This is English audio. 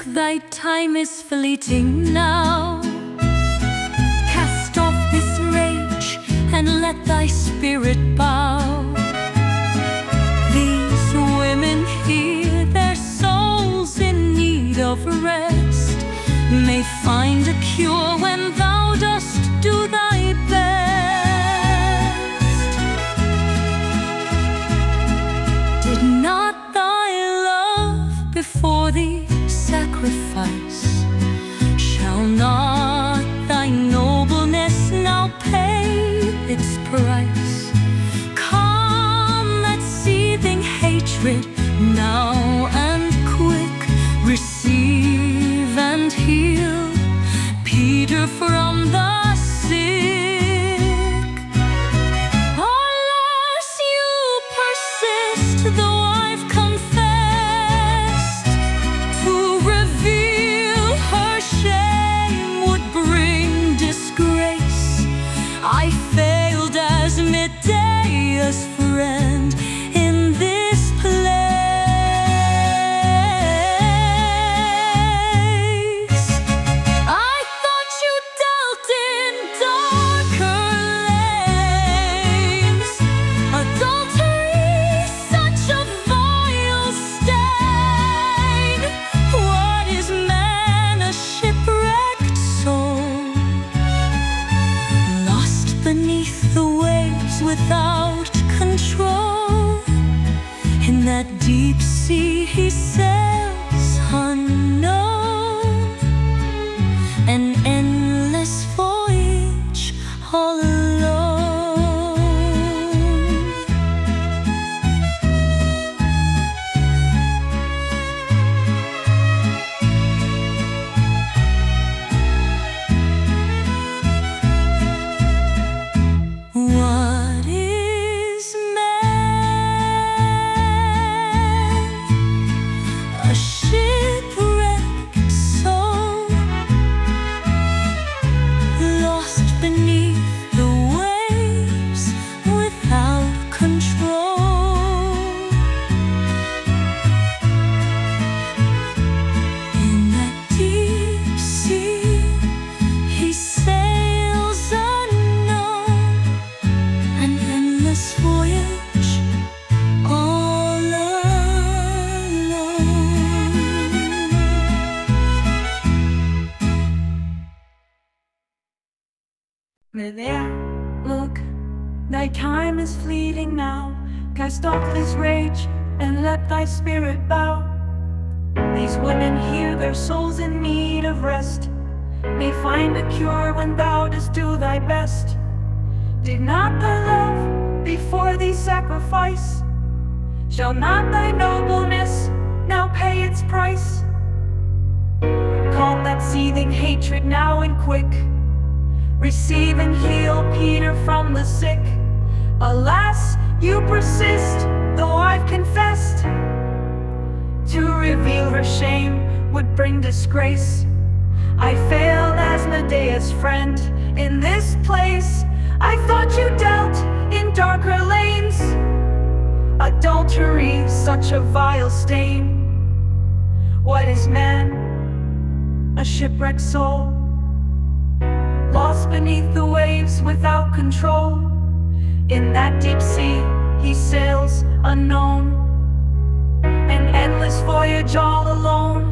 thy time is fleeting now. Cast off this rage and let thy spirit bow. These women here, their souls in need of rest, may find a cure when thou dost do thy best. Did not thy love before thee sacrifice? Shall not thy nobleness now pay its price? Calm that seething hatred now and quick, receive and heal Peter from the sick. Unless you persist, though I've confessed, to reveal her shame would bring disgrace. I failed as Medea's friend in this place. I thought you dealt in darker lanes. Adultery, such a vile stain. What is man? A shipwrecked soul, lost beneath the waves without control. In that deep sea he sails unknown, an endless voyage all alone. What is man? A shipwrecked soul, lost beneath the waves without control. In that deep sea he sails unknown, an endless voyage all alone. Medea, look, thy time is fleeting now. Cast off this rage and let thy spirit bow. These women here, their souls in need of rest, may find a cure when thou dost do thy best. Did not thy love before thee sacrifice? Shall not thy nobleness now pay its price? Calm that seething hatred now and quick, receive and heal Peter from the sick. Alas, you persist, though I've confessed, to reveal her shame would bring disgrace. I failed as Medea's friend in this place. I thought you dealt in darker lanes. Adultery, such a vile stain. What is man? A shipwrecked soul, lost beneath the waves without control. In that deep sea he sails unknown, an endless voyage all alone.